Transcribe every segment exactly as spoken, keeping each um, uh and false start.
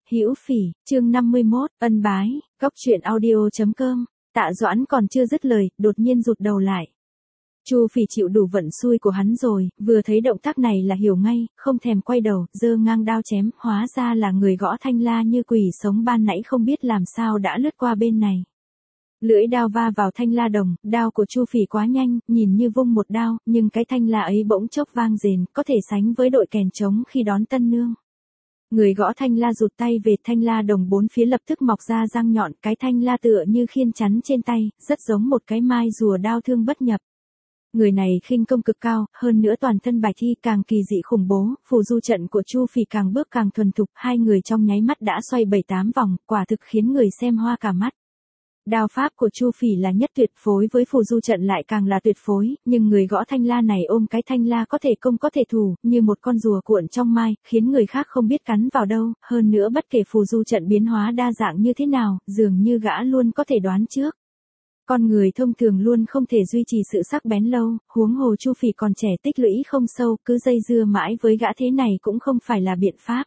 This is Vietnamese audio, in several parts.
Hữu Phỉ, chương năm mươi mốt, ân bái, góc truyện audio chấm com. Tạ Doãn còn chưa dứt lời, đột nhiên rụt đầu lại. Chu Phỉ chịu đủ vận xui của hắn rồi, vừa thấy động tác này là hiểu ngay, không thèm quay đầu, giơ ngang đao chém, hóa ra là người gõ thanh la như quỷ sống ban nãy không biết làm sao đã lướt qua bên này. Lưỡi đao va vào thanh la đồng, đao của Chu Phỉ quá nhanh, nhìn như vung một đao, nhưng cái thanh la ấy bỗng chốc vang rền, có thể sánh với đội kèn trống khi đón tân nương. Người gõ thanh la rụt tay về, thanh la đồng bốn phía lập tức mọc ra răng nhọn, cái thanh la tựa như khiên chắn trên tay, rất giống một cái mai rùa đao thương bất nhập. Người này khinh công cực cao, hơn nữa toàn thân bài thi càng kỳ dị khủng bố, phù du trận của Chu Phỉ càng bước càng thuần thục, hai người trong nháy mắt đã xoay bảy tám vòng, quả thực khiến người xem hoa cả mắt. Đao pháp của Chu Phỉ là nhất tuyệt, phối với phù du trận lại càng là tuyệt phối, nhưng người gõ thanh la này ôm cái thanh la có thể công có thể thủ, như một con rùa cuộn trong mai, khiến người khác không biết cắn vào đâu, hơn nữa bất kể phù du trận biến hóa đa dạng như thế nào, dường như gã luôn có thể đoán trước. Con người thông thường luôn không thể duy trì sự sắc bén lâu, huống hồ Chu Phỉ còn trẻ tích lũy không sâu, cứ dây dưa mãi với gã thế này cũng không phải là biện pháp.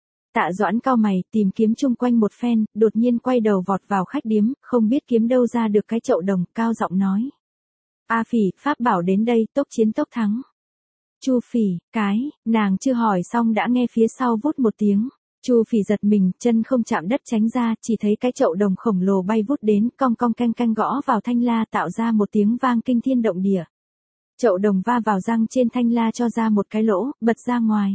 Tạ Doãn cau mày, tìm kiếm chung quanh một phen, đột nhiên quay đầu vọt vào khách điếm, không biết kiếm đâu ra được cái chậu đồng, cao giọng nói. A Phỉ, pháp bảo đến đây, tốc chiến tốc thắng. Chu Phỉ, cái, nàng chưa hỏi xong đã nghe phía sau vút một tiếng. Chu Phỉ giật mình, chân không chạm đất tránh ra, chỉ thấy cái chậu đồng khổng lồ bay vút đến, cong cong canh canh gõ vào thanh la tạo ra một tiếng vang kinh thiên động địa. Chậu đồng va vào răng trên thanh la cho ra một cái lỗ, bật ra ngoài.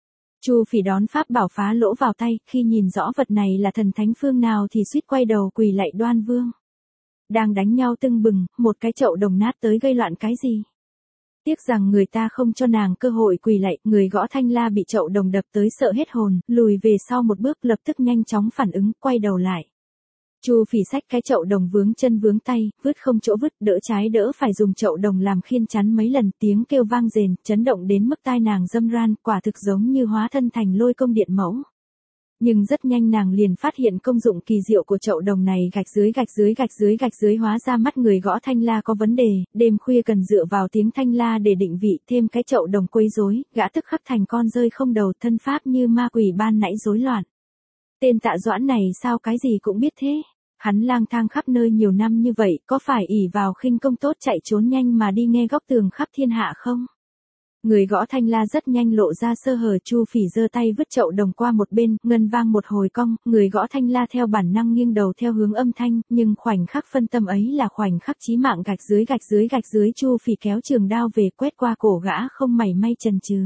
Chu Phỉ đón pháp bảo phá lỗ vào tay, khi nhìn rõ vật này là thần thánh phương nào thì suýt quay đầu quỳ lạy Đoan Vương. Đang đánh nhau tưng bừng, một cái chậu đồng nát tới gây loạn cái gì? Tiếc rằng người ta không cho nàng cơ hội quỳ lạy, người gõ thanh la bị chậu đồng đập tới sợ hết hồn, lùi về sau một bước lập tức nhanh chóng phản ứng, quay đầu lại. Chu Phỉ xách cái chậu đồng vướng chân vướng tay, vứt không chỗ vứt, đỡ trái đỡ phải dùng chậu đồng làm khiên chắn mấy lần, tiếng kêu vang rền, chấn động đến mức tai nàng râm ran, quả thực giống như hóa thân thành lôi công điện mẫu. Nhưng rất nhanh nàng liền phát hiện công dụng kỳ diệu của chậu đồng này, gạch dưới gạch dưới gạch dưới gạch dưới hóa ra mắt người gõ thanh la có vấn đề, đêm khuya cần dựa vào tiếng thanh la để định vị, thêm cái chậu đồng quấy rối, gã tức khắc thành con rơi không đầu, thân pháp như ma quỷ ban nãy rối loạn. Tên Tạ Doãn này sao cái gì cũng biết thế? Hắn lang thang khắp nơi nhiều năm như vậy, có phải ỷ vào khinh công tốt chạy trốn nhanh mà đi nghe góc tường khắp thiên hạ không? Người gõ thanh la rất nhanh lộ ra sơ hở, Chu Phỉ giơ tay vứt chậu đồng qua một bên, ngân vang một hồi cong, người gõ thanh la theo bản năng nghiêng đầu theo hướng âm thanh, nhưng khoảnh khắc phân tâm ấy là khoảnh khắc chí mạng, gạch dưới gạch dưới gạch dưới, Chu Phỉ kéo trường đao về quét qua cổ gã không mảy may chần chừ.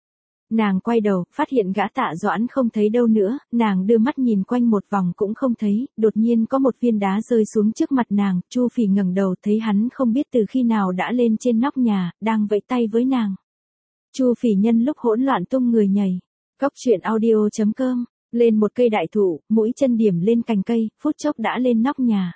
Nàng quay đầu, phát hiện gã Tạ Doãn không thấy đâu nữa, nàng đưa mắt nhìn quanh một vòng cũng không thấy, đột nhiên có một viên đá rơi xuống trước mặt nàng, Chu Phỉ ngẩng đầu thấy hắn không biết từ khi nào đã lên trên nóc nhà, đang vẫy tay với nàng. Chu Phỉ nhân lúc hỗn loạn tung người nhảy. Góc truyện audio chấm com, lên một cây đại thụ, mũi chân điểm lên cành cây, phút chốc đã lên nóc nhà.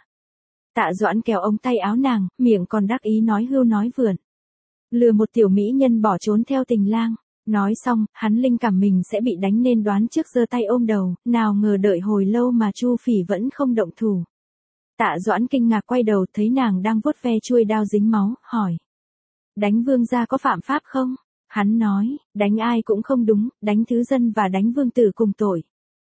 Tạ Doãn kéo ống tay áo nàng, miệng còn đắc ý nói hưu nói vượn. Lừa một tiểu mỹ nhân bỏ trốn theo tình lang. Nói xong, hắn linh cảm mình sẽ bị đánh nên đoán trước giơ tay ôm đầu, nào ngờ đợi hồi lâu mà Chu Phỉ vẫn không động thủ. Tạ Doãn kinh ngạc quay đầu thấy nàng đang vuốt ve chuôi đao dính máu, hỏi. Đánh vương gia có phạm pháp không? Hắn nói, đánh ai cũng không đúng, đánh thứ dân và đánh vương tử cùng tội.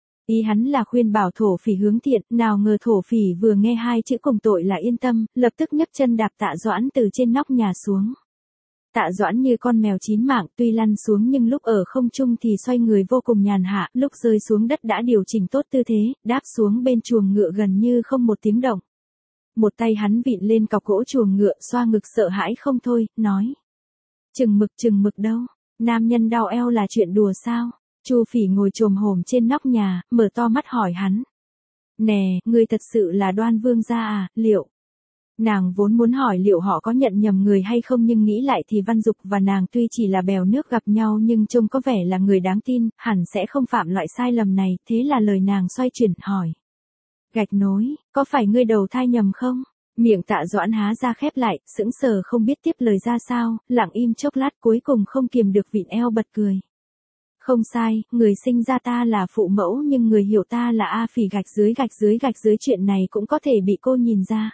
Ý hắn là khuyên bảo Thổ Phỉ hướng thiện, nào ngờ Thổ Phỉ vừa nghe hai chữ cùng tội là yên tâm, lập tức nhấc chân đạp Tạ Doãn từ trên nóc nhà xuống. Tạ Doãn như con mèo chín mạng, tuy lăn xuống nhưng lúc ở không trung thì xoay người vô cùng nhàn hạ, lúc rơi xuống đất đã điều chỉnh tốt tư thế, đáp xuống bên chuồng ngựa gần như không một tiếng động. Một tay hắn vịn lên cọc gỗ chuồng ngựa, xoa ngực sợ hãi không thôi, nói. Chừng mực chừng mực đâu, nam nhân đau eo là chuyện đùa sao? Chu Phỉ ngồi chồm hổm trên nóc nhà, mở to mắt hỏi hắn. Nè, ngươi thật sự là Đoan Vương gia à, liệu? Nàng vốn muốn hỏi liệu họ có nhận nhầm người hay không, nhưng nghĩ lại thì Văn Dục và nàng tuy chỉ là bèo nước gặp nhau nhưng trông có vẻ là người đáng tin, hẳn sẽ không phạm loại sai lầm này, thế là lời nàng xoay chuyển hỏi. Gạch nối, có phải ngươi đầu thai nhầm không? Miệng Tạ Doãn há ra khép lại, sững sờ không biết tiếp lời ra sao, lặng im chốc lát cuối cùng không kiềm được vịn eo bật cười. Không sai, người sinh ra ta là phụ mẫu nhưng người hiểu ta là A Phỉ, gạch dưới gạch dưới gạch dưới, chuyện này cũng có thể bị cô nhìn ra.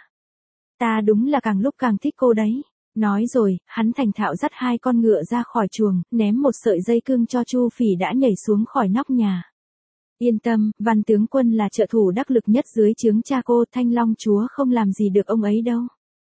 Ta đúng là càng lúc càng thích cô đấy. Nói rồi, hắn thành thạo dắt hai con ngựa ra khỏi chuồng, ném một sợi dây cương cho Chu Phỉ đã nhảy xuống khỏi nóc nhà. Yên tâm, Văn tướng quân là trợ thủ đắc lực nhất dưới trướng cha cô, Thanh Long chúa không làm gì được ông ấy đâu.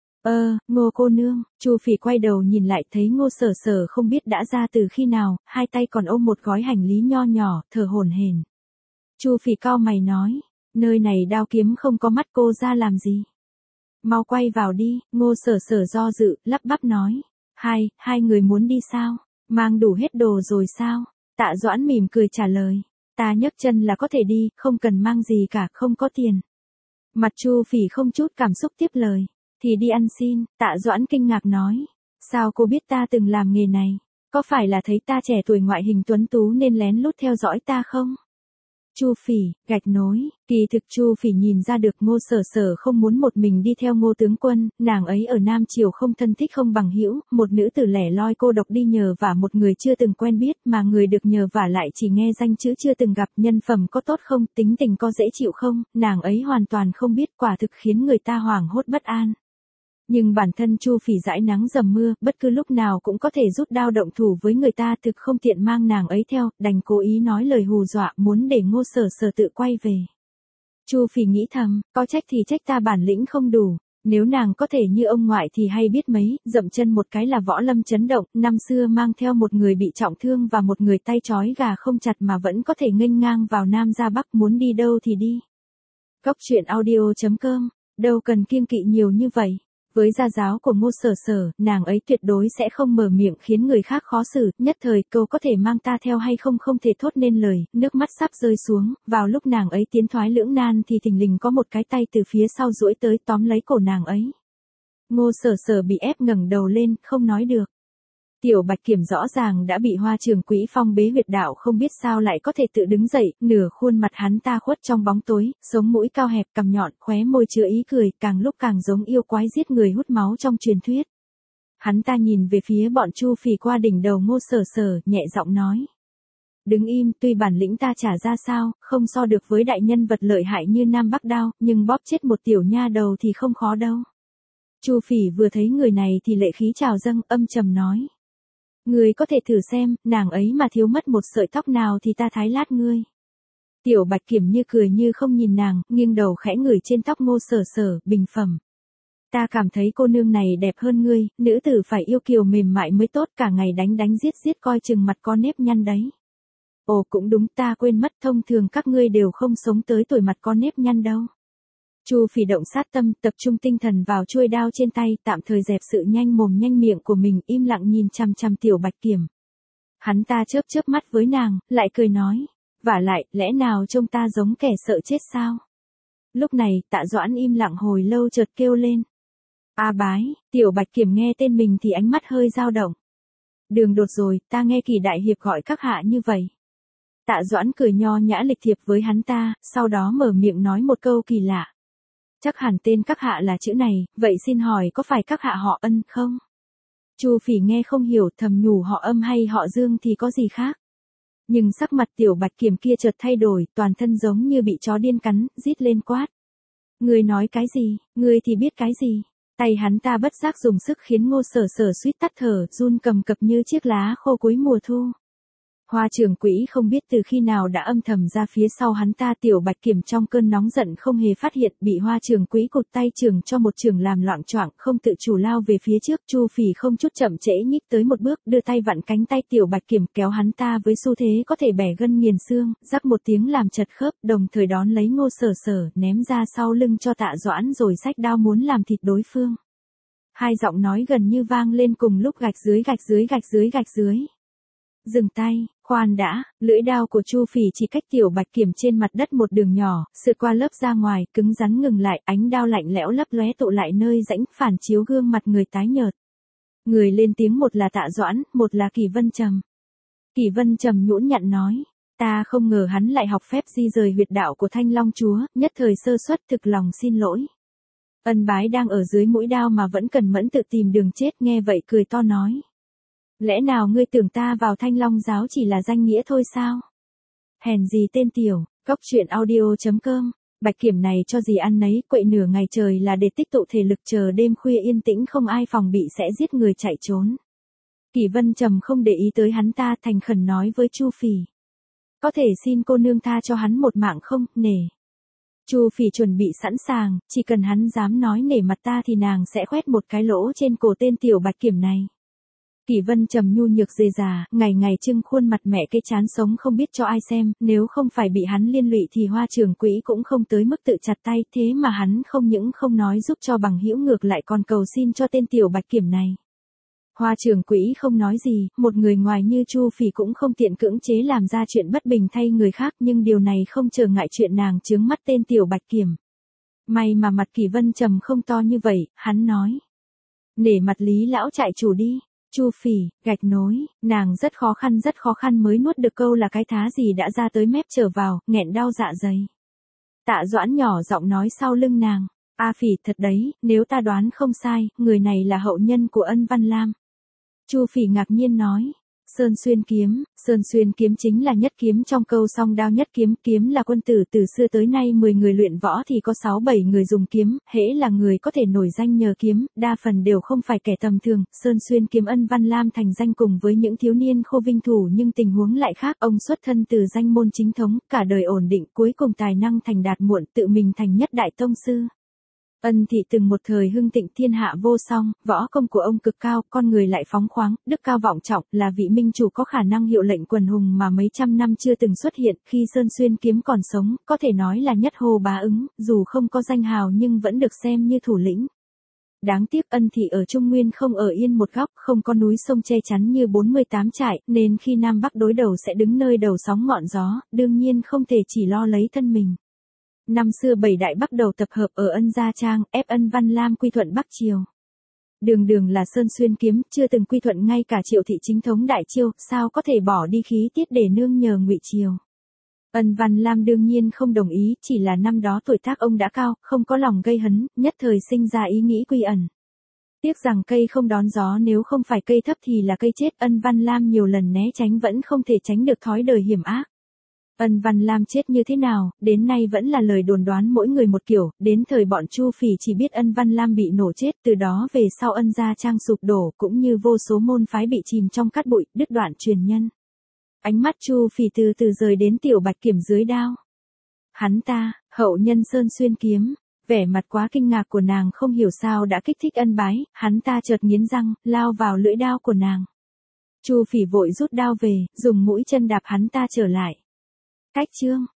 Ơ, Ngô cô nương, Chu Phỉ quay đầu nhìn lại thấy Ngô Sở Sở không biết đã ra từ khi nào, hai tay còn ôm một gói hành lý nho nhỏ, thở hổn hển. Chu Phỉ cau mày nói, nơi này đao kiếm không có mắt cô ra làm gì. Mau quay vào đi, Ngô Sở Sở do dự, lắp bắp nói. Hai, hai người muốn đi sao? Mang đủ hết đồ rồi sao? Tạ Doãn mỉm cười trả lời. Ta nhấc chân là có thể đi, không cần mang gì cả, không có tiền. Mặt Chu Phỉ không chút cảm xúc tiếp lời. Thì đi ăn xin, Tạ Doãn kinh ngạc nói. Sao cô biết ta từng làm nghề này? Có phải là thấy ta trẻ tuổi ngoại hình tuấn tú nên lén lút theo dõi ta không? Chu Phỉ, gạch nối, kỳ thực Chu Phỉ nhìn ra được Ngô Sở Sở không muốn một mình đi theo Ngô tướng quân, nàng ấy ở Nam Triều không thân thích không bằng hữu, một nữ tử lẻ loi cô độc đi nhờ vả một người chưa từng quen biết mà người được nhờ vả lại chỉ nghe danh chữ chưa từng gặp, nhân phẩm có tốt không, tính tình có dễ chịu không, nàng ấy hoàn toàn không biết, quả thực khiến người ta hoảng hốt bất an. Nhưng bản thân Chu Phỉ dãi nắng dầm mưa, bất cứ lúc nào cũng có thể rút đao động thủ với người ta, thực không tiện mang nàng ấy theo, đành cố ý nói lời hù dọa, muốn để Ngô Sở Sở tự quay về. Chu Phỉ nghĩ thầm, có trách thì trách ta bản lĩnh không đủ, nếu nàng có thể như ông ngoại thì hay biết mấy, dậm chân một cái là võ lâm chấn động, năm xưa mang theo một người bị trọng thương và một người tay trói gà không chặt mà vẫn có thể nghênh ngang vào Nam ra Bắc, muốn đi đâu thì đi. Cốc truyện audio chấm com, đâu cần kiêng kỵ nhiều như vậy. Với gia giáo của Ngô Sở Sở, nàng ấy tuyệt đối sẽ không mở miệng khiến người khác khó xử, nhất thời câu có thể mang ta theo hay không không thể thốt nên lời, nước mắt sắp rơi xuống, vào lúc nàng ấy tiến thoái lưỡng nan thì thình lình có một cái tay từ phía sau duỗi tới tóm lấy cổ nàng ấy. Ngô Sở Sở bị ép ngẩng đầu lên, không nói được. Tiểu Bạch Kiểm rõ ràng đã bị Hoa Trường Quỹ phong bế huyệt đạo không biết sao lại có thể tự đứng dậy, nửa khuôn mặt hắn ta khuất trong bóng tối, sống mũi cao hẹp cằm nhọn, khóe môi chứa ý cười, càng lúc càng giống yêu quái giết người hút máu trong truyền thuyết. Hắn ta nhìn về phía bọn Chu Phỉ qua đỉnh đầu Ngô Sở Sở, nhẹ giọng nói. Đứng im, tuy bản lĩnh ta trả ra sao, không so được với đại nhân vật lợi hại như Nam Bắc Đao, nhưng bóp chết một tiểu nha đầu thì không khó đâu. Chu Phỉ vừa thấy người này thì lệ khí trào dâng, âm trầm nói. Ngươi có thể thử xem, nàng ấy mà thiếu mất một sợi tóc nào thì ta thái lát ngươi. Tiểu Bạch Kiểm như cười như không nhìn nàng, nghiêng đầu khẽ ngửi trên tóc Ngô Sở Sở, bình phẩm. Ta cảm thấy cô nương này đẹp hơn ngươi, nữ tử phải yêu kiều mềm mại mới tốt, cả ngày đánh đánh giết giết coi chừng mặt có nếp nhăn đấy. Ồ cũng đúng, ta quên mất, thông thường các ngươi đều không sống tới tuổi mặt có nếp nhăn đâu. Chu Phỉ động sát tâm, tập trung tinh thần vào chuôi đao trên tay, tạm thời dẹp sự nhanh mồm nhanh miệng của mình, im lặng nhìn chằm chằm Tiểu Bạch Kiểm. Hắn ta chớp chớp mắt với nàng, lại cười nói, vả lại, lẽ nào trông ta giống kẻ sợ chết sao? Lúc này, Tạ Doãn im lặng hồi lâu chợt kêu lên. A bái, Tiểu Bạch Kiểm nghe tên mình thì ánh mắt hơi dao động. Đường đột rồi, ta nghe Kỳ đại hiệp gọi các hạ như vậy. Tạ Doãn cười nho nhã lịch thiệp với hắn ta, sau đó mở miệng nói một câu kỳ lạ. Chắc hẳn tên các hạ là chữ này, vậy xin hỏi có phải các hạ họ Ân không? Chu Phỉ nghe không hiểu, thầm nhủ họ Âm hay họ Dương thì có gì khác. Nhưng sắc mặt Tiểu Bạch Kiểm kia chợt thay đổi, toàn thân giống như bị chó điên cắn, rít lên quát. Ngươi nói cái gì, ngươi thì biết cái gì? Tay hắn ta bất giác dùng sức khiến Ngô Sở Sở suýt tắt thở, run cầm cập như chiếc lá khô cuối mùa thu. Hoa Trường Quỹ không biết từ khi nào đã âm thầm ra phía sau hắn ta. Tiểu Bạch Kiểm trong cơn nóng giận không hề phát hiện, bị Hoa Trường Quỹ cụt tay trường cho một trường làm loạng choạng, không tự chủ lao về phía trước. Chu Phỉ không chút chậm trễ nhích tới một bước, đưa tay vặn cánh tay Tiểu Bạch Kiểm, kéo hắn ta với xu thế có thể bẻ gân nghiền xương, rắc một tiếng làm chật khớp, đồng thời đón lấy Ngô Sở Sở, ném ra sau lưng cho Tạ Doãn rồi xách đao muốn làm thịt đối phương. Hai giọng nói gần như vang lên cùng lúc, gạch dưới gạch dưới gạch dưới gạch dưới. Dừng tay, khoan đã, lưỡi đao của Chu Phỉ chỉ cách Tiểu Bạch Kiểm trên mặt đất một đường nhỏ, sượt qua lớp da ngoài, cứng rắn ngừng lại, ánh đao lạnh lẽo lấp lóe tụ lại nơi rãnh, phản chiếu gương mặt người tái nhợt. Người lên tiếng một là Tạ Doãn, một là Kỳ Vân Trầm. Kỳ Vân Trầm nhũn nhặn nói, ta không ngờ hắn lại học phép di rời huyệt đạo của Thanh Long chúa, nhất thời sơ suất, thực lòng xin lỗi. Ân bái đang ở dưới mũi đao mà vẫn cần mẫn tự tìm đường chết, nghe vậy cười to nói. Lẽ nào ngươi tưởng ta vào Thanh Long giáo chỉ là danh nghĩa thôi sao? Hèn gì tên tiểu, cốc truyện audio chấm com, Bạch Kiểm này cho gì ăn nấy, quậy nửa ngày trời là để tích tụ thể lực chờ đêm khuya yên tĩnh không ai phòng bị sẽ giết người chạy trốn. Kỳ Vân Trầm không để ý tới hắn ta, thành khẩn nói với Chu Phỉ. Có thể xin cô nương tha cho hắn một mạng không, nể. Chu Phỉ chuẩn bị sẵn sàng, chỉ cần hắn dám nói nể mặt ta thì nàng sẽ khoét một cái lỗ trên cổ tên tiểu bạch kiểm này. Kỷ Vân trầm nhu nhược dề già, ngày ngày trưng khuôn mặt mẹ cái chán sống không biết cho ai xem, nếu không phải bị hắn liên lụy thì Hoa trưởng quỹ cũng không tới mức tự chặt tay, thế mà hắn không những không nói giúp cho bằng hữu ngược lại còn cầu xin cho tên tiểu bạch kiểm này. Hoa trưởng quỹ không nói gì, một người ngoài như Chu Phỉ cũng không tiện cưỡng chế làm ra chuyện bất bình thay người khác, nhưng điều này không trở ngại chuyện nàng chướng mắt tên tiểu bạch kiểm. May mà mặt Kỷ Vân trầm không to như vậy, hắn nói. Nể mặt Lý lão trại chủ đi. Chu Phỉ, gạch nối, nàng rất khó khăn rất khó khăn mới nuốt được câu là cái thá gì đã ra tới mép trở vào, nghẹn đau dạ dày. Tạ Doãn nhỏ giọng nói sau lưng nàng, A Phỉ thật đấy, nếu ta đoán không sai, người này là hậu nhân của Ân Văn Lam. Chu Phỉ ngạc nhiên nói, Sơn Xuyên kiếm, Sơn Xuyên kiếm chính là nhất kiếm trong câu song đao nhất kiếm, kiếm là quân tử từ xưa tới nay mười người luyện võ thì có sáu bảy người dùng kiếm, hễ là người có thể nổi danh nhờ kiếm, đa phần đều không phải kẻ tầm thường, Sơn Xuyên kiếm Ân Văn Lam thành danh cùng với những thiếu niên khô vinh thủ nhưng tình huống lại khác, ông xuất thân từ danh môn chính thống, cả đời ổn định, cuối cùng tài năng thành đạt muộn, tự mình thành nhất đại tông sư. Ân thị từng một thời hưng thịnh thiên hạ vô song, võ công của ông cực cao, con người lại phóng khoáng, đức cao vọng trọng, là vị minh chủ có khả năng hiệu lệnh quần hùng mà mấy trăm năm chưa từng xuất hiện, khi Sơn Xuyên kiếm còn sống, có thể nói là nhất hồ bá ứng, dù không có danh hào nhưng vẫn được xem như thủ lĩnh. Đáng tiếc Ân thị ở Trung Nguyên không ở yên một góc, không có núi sông che chắn như bốn mươi tám trại, nên khi Nam Bắc đối đầu sẽ đứng nơi đầu sóng ngọn gió, đương nhiên không thể chỉ lo lấy thân mình. Năm xưa bảy đại bắt đầu tập hợp ở Ân Gia Trang, ép Ân Văn Lam quy thuận Bắc Triều. Đường đường là Sơn Xuyên kiếm, chưa từng quy thuận ngay cả Triệu thị chính thống Đại Chiêu, sao có thể bỏ đi khí tiết để nương nhờ Ngụy Triều. Ân Văn Lam đương nhiên không đồng ý, chỉ là năm đó tuổi tác ông đã cao, không có lòng gây hấn, nhất thời sinh ra ý nghĩ quy ẩn. Tiếc rằng cây không đón gió, nếu không phải cây thấp thì là cây chết, Ân Văn Lam nhiều lần né tránh vẫn không thể tránh được thói đời hiểm ác. Ân Văn Lam chết như thế nào, đến nay vẫn là lời đồn đoán mỗi người một kiểu, đến thời bọn Chu Phỉ chỉ biết Ân Văn Lam bị nổ chết, từ đó về sau Ân Gia Trang sụp đổ, cũng như vô số môn phái bị chìm trong cát bụi, đứt đoạn truyền nhân. Ánh mắt Chu Phỉ từ từ rời đến tiểu bạch kiểm dưới đao. Hắn ta, hậu nhân Sơn Xuyên kiếm, vẻ mặt quá kinh ngạc của nàng không hiểu sao đã kích thích Ân Bái, hắn ta chợt nghiến răng, lao vào lưỡi đao của nàng. Chu Phỉ vội rút đao về, dùng mũi chân đạp hắn ta trở lại. Cách chương